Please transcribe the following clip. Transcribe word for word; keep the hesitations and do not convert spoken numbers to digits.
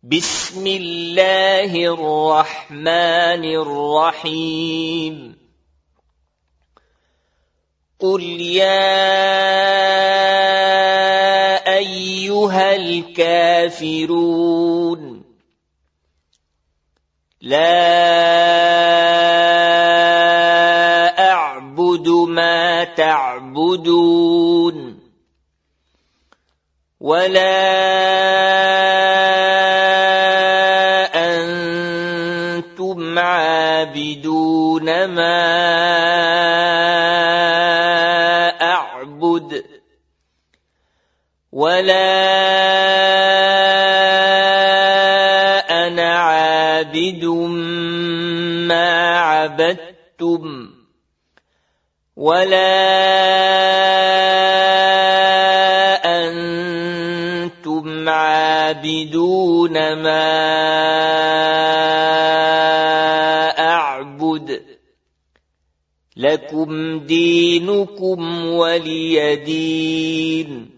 بسم الله الرحمن الرحيم قل يا أيها الكافرون لا أعبد ما تعبدون ولا أنتم عابدون ما أعبد ولا أنا عابد ما عبدتم ولا أنتم عابدون ما أعبد لكم دينكم ولي دين.